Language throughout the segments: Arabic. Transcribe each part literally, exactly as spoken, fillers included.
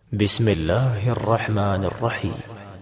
بسم الله الرحمن الرحيم.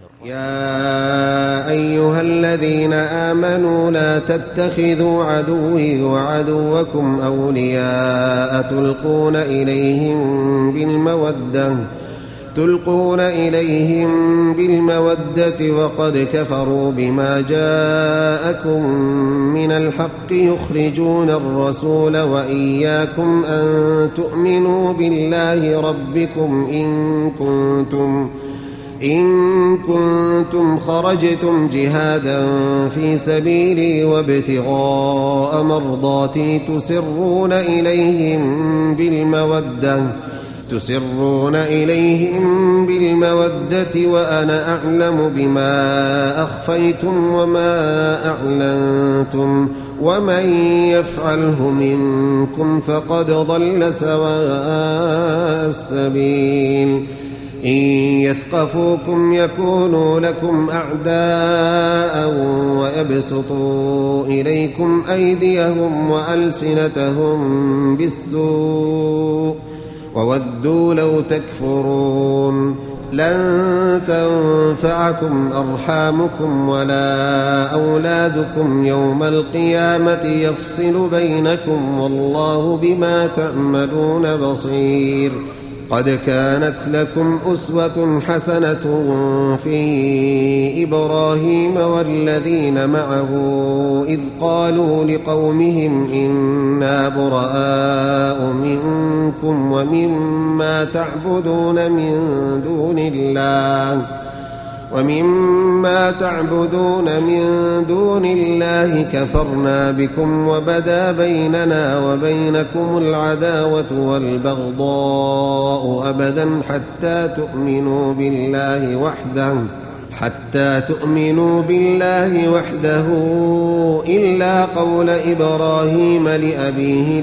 يا أيها الذين آمنوا لا تتخذوا عدوي وعدوكم أولياء تلقون إليهم بالمودة تلقون إليهم بالمودة وقد كفروا بما جاءكم من الحق يخرجون الرسول وإياكم أن تؤمنوا بالله ربكم إن كنتم إن كنتم خرجتم جهادا في سبيلي وابتغاء مرضاتي تسرون إليهم بالمودة تسرون إليهم بالمودة وأنا أعلم بما أخفيتم وما أعلنتم ومن يفعله منكم فقد ضل سواء السبيل. إن يثقفوكم يكونوا لكم أعداء ويبسطوا إليكم أيديهم وألسنتهم بالسوء وودوا لو تكفرون. لن تنفعكم أرحامكم ولا أولادكم يوم القيامة يفصل بينكم والله بما تعملون بصير. قد كانت لكم أسوة حسنة في إبراهيم والذين معه إذ قالوا لقومهم إنا براء منكم ومما تعبدون من دون الله ومما تعبدون من دون الله كفرنا بكم وبدا بيننا وبينكم العداوة والبغضاء أبدا حتى تؤمنوا بالله وحده حتى تؤمنوا بالله وحده إلا قول إبراهيم لأبيه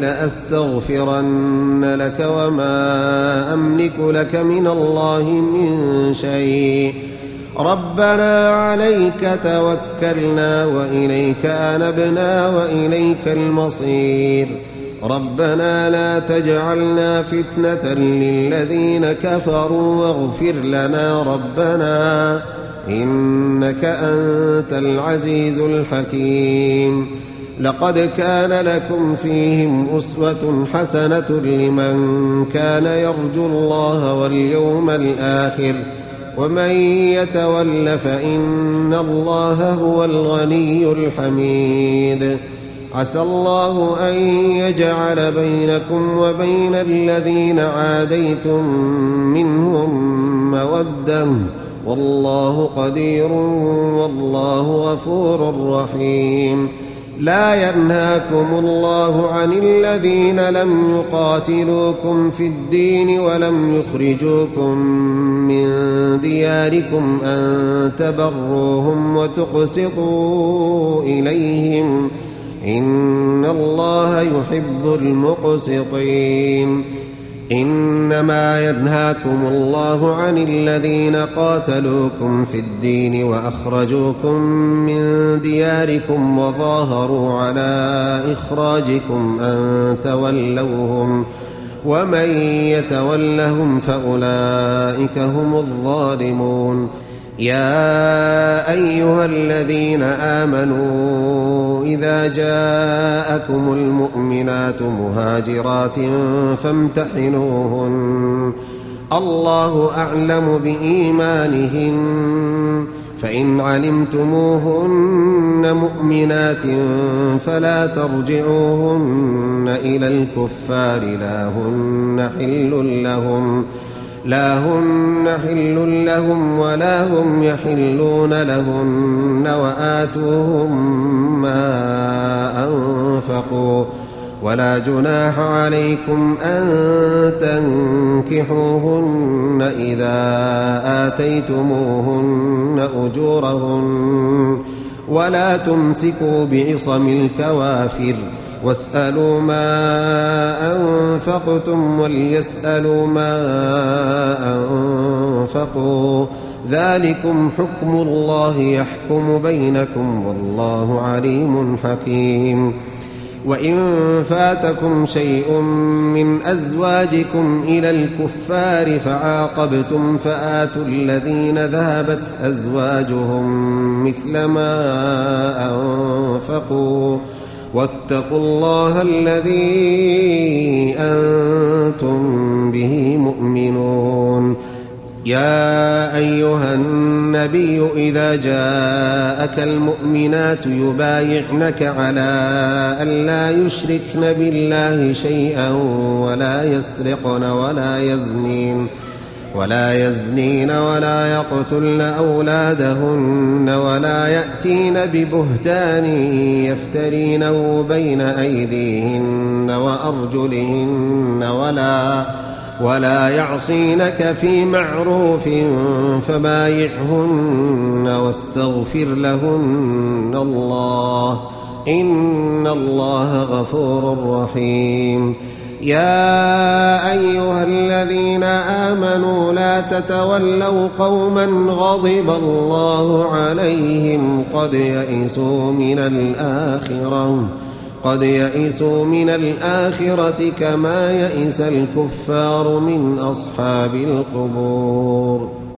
لأستغفرن لك وما أملك لك من الله من شيء ربنا عليك توكلنا وإليك أنبنا وإليك المصير. ربنا لا تجعلنا فتنة للذين كفروا واغفر لنا ربنا إنك أنت العزيز الحكيم. لقد كان لكم فيهم أسوة حسنة لمن كان يرجو الله واليوم الآخر ومن يتول فإن الله هو الغني الحميد. عسى الله أن يجعل بينكم وبين الذين عاديتم منهم مودة والله قدير والله غفور رحيم. لا ينهاكم الله عن الذين لم يقاتلوكم في الدين ولم يخرجوكم من دياركم أن تبروهم وتقسطوا إليهم إن الله يحب المقسطين. إنما ينهاكم الله عن الذين قاتلوكم في الدين وأخرجوكم من دياركم وظاهروا على إخراجكم أن تولوهم ومن يتولهم فأولئك هم الظالمون. يا أيها الذين آمنوا إذا جاءكم المؤمنات مهاجرات فامتحنوهن الله أعلم بإيمانهن فإن علمتموهن مؤمنات فلا ترجعوهن إلى الكفار لا هن حل لهم لا هن حل لهم ولا هم يحلون لهن وآتوهم ما أنفقوا ولا جناح عليكم أن تنكحوهن إذا آتيتموهن أجورهن ولا تمسكوا بعصم الكوافر واسألوا ما أنفقتم وليسألوا ما أنفقوا ذلكم حكم الله يحكم بينكم والله عليم حكيم. وإن فاتكم شيء من أزواجكم إلى الكفار فعاقبتم فآتوا الذين ذهبت أزواجهم مثل ما أنفقوا واتقوا الله الذي أنتم به مؤمنون. يا أيها النبي إذا جاءك المؤمنات يبايعنك على أن لا يشركن بالله شيئا ولا يسرقن ولا يزنين ولا يزنين ولا يقتلن أولادهن ولا يأتين ببهتان يفترينه بين أيديهن وأرجلهن ولا ولا يعصينك في معروف فبايعهن واستغفر لهن الله إن الله غفور رحيم. يا أيها الذين آمنوا لا تتولوا قوما غضب الله عليهم قد يئسوا من الآخرة قد يئسوا من الآخرة كما يئس الكفار من أصحاب القبور.